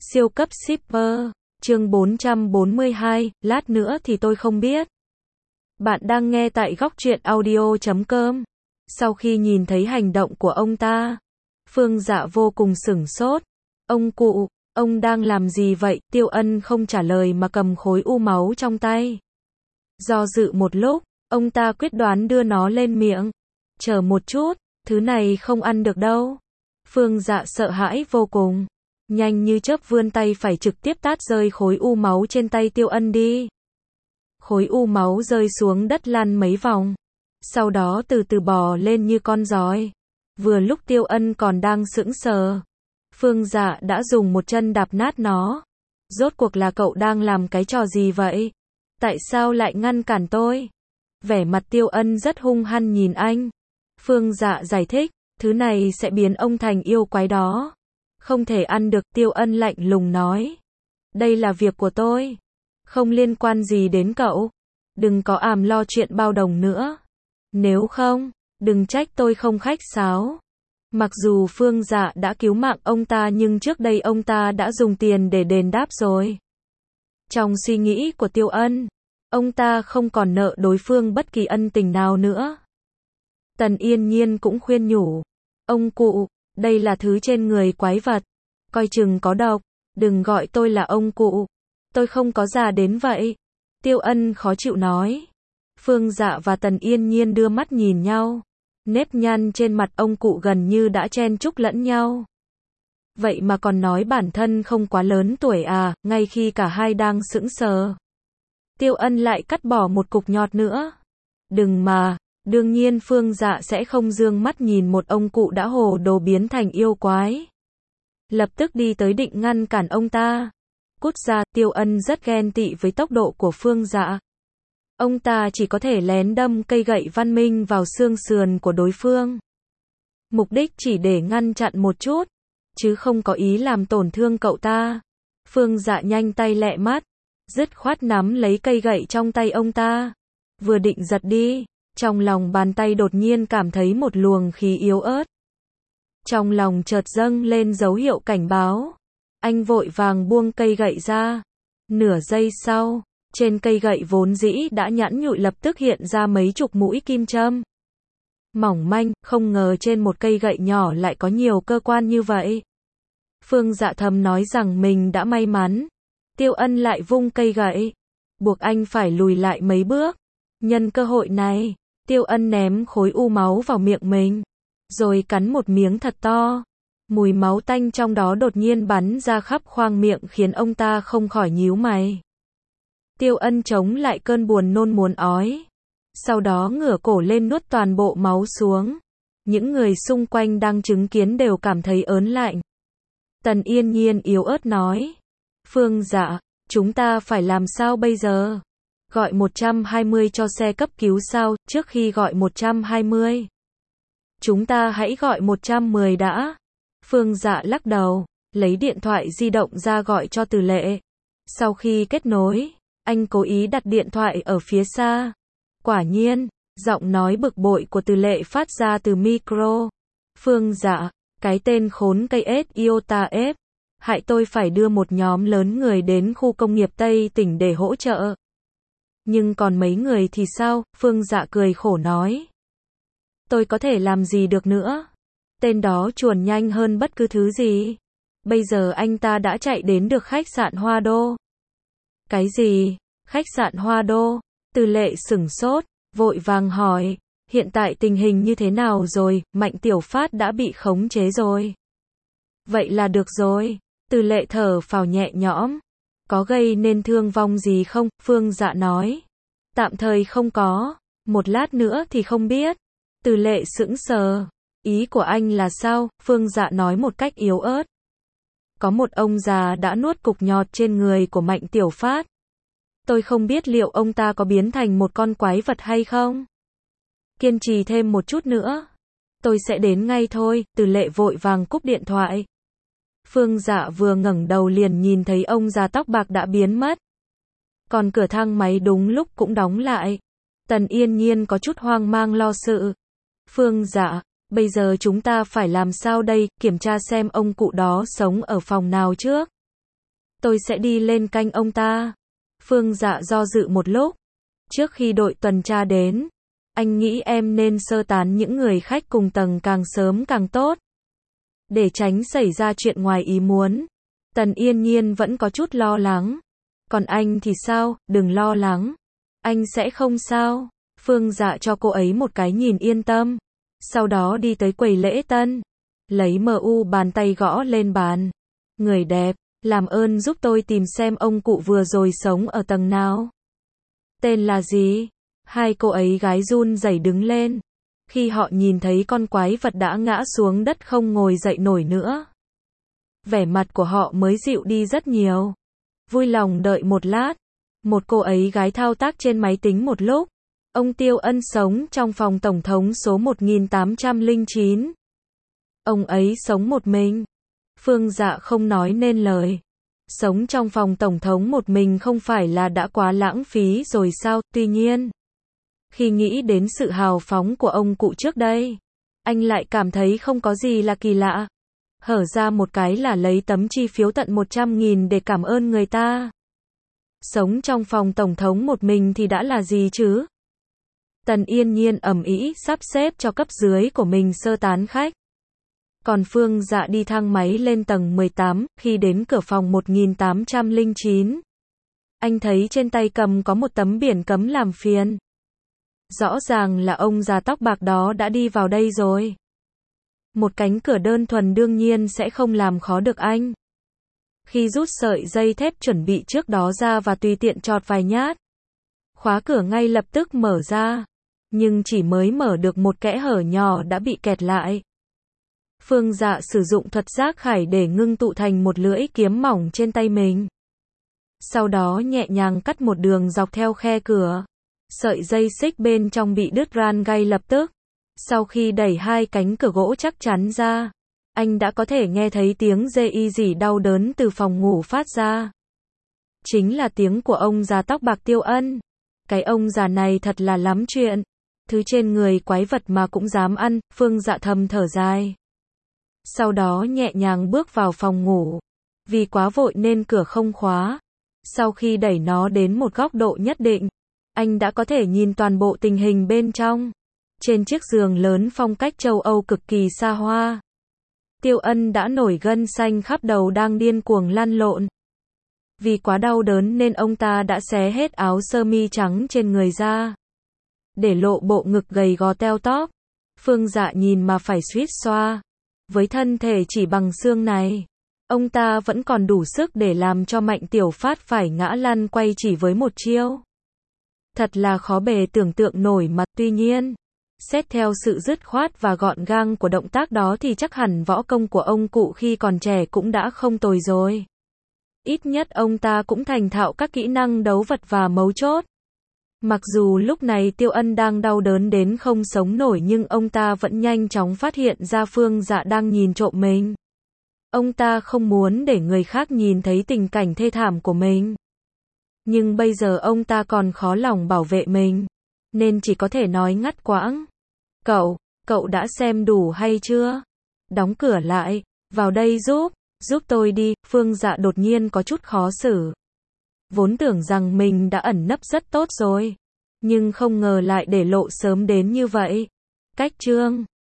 Siêu cấp shipper, chương 442, lát nữa thì tôi không biết. Bạn đang nghe tại góc truyện audio.com. Sau khi nhìn thấy hành động của ông ta, Phương Dạ vô cùng sửng sốt. Ông cụ, ông đang làm gì vậy? Tiêu Ân không trả lời mà cầm khối u máu trong tay. Do dự một lúc, ông ta quyết đoán đưa nó lên miệng. Chờ một chút, thứ này không ăn được đâu. Phương Dạ sợ hãi vô cùng. Nhanh như chớp vươn tay phải trực tiếp tát rơi khối u máu trên tay Tiêu Ân đi. Khối u máu rơi xuống đất lăn mấy vòng. Sau đó từ từ bò lên như con giói. Vừa lúc Tiêu Ân còn đang sững sờ, Phương Dạ đã dùng một chân đạp nát nó. Rốt cuộc là cậu đang làm cái trò gì vậy? Tại sao lại ngăn cản tôi? Vẻ mặt Tiêu Ân rất hung hăng nhìn anh. Phương Dạ giải thích, thứ này sẽ biến ông thành yêu quái đó. Không thể ăn được, Tiêu Ân lạnh lùng nói. Đây là việc của tôi. Không liên quan gì đến cậu. Đừng có lo chuyện bao đồng nữa. Nếu không, đừng trách tôi không khách sáo. Mặc dù Phương Dạ đã cứu mạng ông ta nhưng trước đây ông ta đã dùng tiền để đền đáp rồi. Trong suy nghĩ của Tiêu Ân, ông ta không còn nợ đối phương bất kỳ ân tình nào nữa. Tần Yên Nhiên cũng khuyên nhủ. Ông cụ, đây là thứ trên người quái vật. Coi chừng có độc. Đừng gọi tôi là ông cụ. Tôi không có già đến vậy. Tiêu Ân khó chịu nói. Phương Dạ và Tần Yên Nhiên đưa mắt nhìn nhau. Nếp nhăn trên mặt ông cụ gần như đã chen chúc lẫn nhau. Vậy mà còn nói bản thân không quá lớn tuổi à, ngay khi cả hai đang sững sờ. Tiêu Ân lại cắt bỏ một cục nhọt nữa. Đừng mà, đương nhiên Phương Dạ sẽ không dương mắt nhìn một ông cụ đã hồ đồ biến thành yêu quái. Lập tức đi tới định ngăn cản ông ta. Cút ra, Tiêu Ân rất ghen tị với tốc độ của Phương Dạ. Ông ta chỉ có thể lén đâm cây gậy văn minh vào xương sườn của đối phương. Mục đích chỉ để ngăn chặn một chút, chứ không có ý làm tổn thương cậu ta. Phương Dạ nhanh tay lẹ mắt, dứt khoát nắm lấy cây gậy trong tay ông ta. Vừa định giật đi, trong lòng bàn tay đột nhiên cảm thấy một luồng khí yếu ớt. Trong lòng chợt dâng lên dấu hiệu cảnh báo. Anh vội vàng buông cây gậy ra. Nửa giây sau, trên cây gậy vốn dĩ đã nhẵn nhụi lập tức hiện ra mấy chục mũi kim châm. Mỏng manh, không ngờ trên một cây gậy nhỏ lại có nhiều cơ quan như vậy. Phương Dạ thầm nói rằng mình đã may mắn. Tiêu Ân lại vung cây gậy, buộc anh phải lùi lại mấy bước. Nhân cơ hội này, Tiêu Ân ném khối u máu vào miệng mình, rồi cắn một miếng thật to. Mùi máu tanh trong đó đột nhiên bắn ra khắp khoang miệng khiến ông ta không khỏi nhíu mày. Tiêu Ân chống lại cơn buồn nôn muốn ói. Sau đó ngửa cổ lên nuốt toàn bộ máu xuống. Những người xung quanh đang chứng kiến đều cảm thấy ớn lạnh. Tần Yên Nhiên yếu ớt nói. Phương Dạ, chúng ta phải làm sao bây giờ? Gọi 120 cho xe cấp cứu sao, trước khi gọi 120. Chúng ta hãy gọi 110 đã. Phương Dạ lắc đầu, lấy điện thoại di động ra gọi cho Từ Lệ. Sau khi kết nối, anh cố ý đặt điện thoại ở phía xa. Quả nhiên, giọng nói bực bội của Từ Lệ phát ra từ micro. Phương Dạ, cái tên khốn cây ếch iota ép, hại tôi phải đưa một nhóm lớn người đến khu công nghiệp Tây tỉnh để hỗ trợ. Nhưng còn mấy người thì sao? Phương Dạ cười khổ nói. Tôi có thể làm gì được nữa? Tên đó chuồn nhanh hơn bất cứ thứ gì. Bây giờ anh ta đã chạy đến được khách sạn Hoa Đô. Cái gì? Khách sạn Hoa Đô? Từ Lệ sửng sốt, vội vàng hỏi, hiện tại tình hình như thế nào rồi? Mạnh Tiểu Phát đã bị khống chế rồi. Vậy là được rồi. Từ Lệ thở phào nhẹ nhõm. Có gây nên thương vong gì không? Phương Dạ nói. Tạm thời không có. Một lát nữa thì không biết. Từ Lệ sững sờ. Ý của anh là sao? Phương Dạ nói một cách yếu ớt. Có một ông già đã nuốt cục nhọt trên người của Mạnh Tiểu Phát. Tôi không biết liệu ông ta có biến thành một con quái vật hay không. Kiên trì thêm một chút nữa. Tôi sẽ đến ngay thôi. Từ Lệ vội vàng cúp điện thoại. Phương Dạ vừa ngẩng đầu liền nhìn thấy ông già tóc bạc đã biến mất. Còn cửa thang máy đúng lúc cũng đóng lại. Tần Yên Nhiên có chút hoang mang lo sự. Phương Dạ, bây giờ chúng ta phải làm sao đây? Kiểm tra xem ông cụ đó sống ở phòng nào trước. tôi sẽ đi lên canh ông ta. Phương Dạ do dự một lúc. Trước khi đội tuần tra đến, anh nghĩ em nên sơ tán những người khách cùng tầng càng sớm càng tốt. Để tránh xảy ra chuyện ngoài ý muốn. Tần Yên Nhiên vẫn có chút lo lắng. Còn anh thì sao, đừng lo lắng. Anh sẽ không sao. Phương Dạ cho cô ấy một cái nhìn yên tâm. Sau đó đi tới quầy lễ tân. Lấy bàn tay gõ lên bàn. Người đẹp, làm ơn giúp tôi tìm xem ông cụ vừa rồi sống ở tầng nào. Tên là gì? Hai cô ấy gái run rẩy đứng lên. Khi họ nhìn thấy con quái vật đã ngã xuống đất không ngồi dậy nổi nữa. Vẻ mặt của họ mới dịu đi rất nhiều. Vui lòng đợi một lát. Một cô ấy gái thao tác trên máy tính một lúc. Ông Tiêu Ân sống trong phòng tổng thống số 1809. Ông ấy sống một mình. Phương Dạ không nói nên lời. Sống trong phòng tổng thống một mình không phải là đã quá lãng phí rồi sao? Tuy nhiên, khi nghĩ đến sự hào phóng của ông cụ trước đây, anh lại cảm thấy không có gì là kỳ lạ. Hở ra một cái là lấy tấm chi phiếu tận 100.000 để cảm ơn người ta. Sống trong phòng tổng thống một mình thì đã là gì chứ? Tần Yên Nhiên ầm ĩ sắp xếp cho cấp dưới của mình sơ tán khách. Còn Phương Dạ đi thang máy lên tầng 18, khi đến cửa phòng 1809. Anh thấy trên tay cầm có một tấm biển cấm làm phiền. Rõ ràng là ông già tóc bạc đó đã đi vào đây rồi. Một cánh cửa đơn thuần đương nhiên sẽ không làm khó được anh. Khi rút sợi dây thép chuẩn bị trước đó ra và tùy tiện chọt vài nhát, khóa cửa ngay lập tức mở ra. Nhưng chỉ mới mở được một kẽ hở nhỏ đã bị kẹt lại. Phương Dạ sử dụng thuật giác khải để ngưng tụ thành một lưỡi kiếm mỏng trên tay mình. Sau đó nhẹ nhàng cắt một đường dọc theo khe cửa. Sợi dây xích bên trong bị đứt ran ngay lập tức. Sau khi đẩy hai cánh cửa gỗ chắc chắn ra, anh đã có thể nghe thấy tiếng rên rỉ đau đớn từ phòng ngủ phát ra. Chính là tiếng của ông già tóc bạc Tiêu Ân. Cái ông già này thật là lắm chuyện. Thứ trên người quái vật mà cũng dám ăn, Phương Dạ thầm thở dài. Sau đó nhẹ nhàng bước vào phòng ngủ. Vì quá vội nên cửa không khóa. Sau khi đẩy nó đến một góc độ nhất định, anh đã có thể nhìn toàn bộ tình hình bên trong. Trên chiếc giường lớn phong cách châu Âu cực kỳ xa hoa, Tiêu Ân đã nổi gân xanh khắp đầu đang điên cuồng lăn lộn. Vì quá đau đớn nên ông ta đã xé hết áo sơ mi trắng trên người ra, để lộ bộ ngực gầy gò teo tóp. Phương Dạ nhìn mà phải suýt xoa. Với thân thể chỉ bằng xương này, ông ta vẫn còn đủ sức để làm cho Mạnh Tiểu Phát phải ngã lăn quay chỉ với một chiêu. Thật là khó bề tưởng tượng nổi mà. Tuy nhiên, xét theo sự dứt khoát và gọn gàng của động tác đó thì chắc hẳn võ công của ông cụ khi còn trẻ cũng đã không tồi rồi. Ít nhất ông ta cũng thành thạo các kỹ năng đấu vật và mấu chốt. Mặc dù lúc này Tiêu Ân đang đau đớn đến không sống nổi nhưng ông ta vẫn nhanh chóng phát hiện ra Phương Dạ đang nhìn trộm mình. Ông ta không muốn để người khác nhìn thấy tình cảnh thê thảm của mình. Nhưng bây giờ ông ta còn khó lòng bảo vệ mình, nên chỉ có thể nói ngắt quãng. Cậu đã xem đủ hay chưa? Đóng cửa lại, vào đây giúp tôi đi. Phương Dạ đột nhiên có chút khó xử. Vốn tưởng rằng mình đã ẩn nấp rất tốt rồi, nhưng không ngờ lại để lộ sớm đến như vậy. Cách chương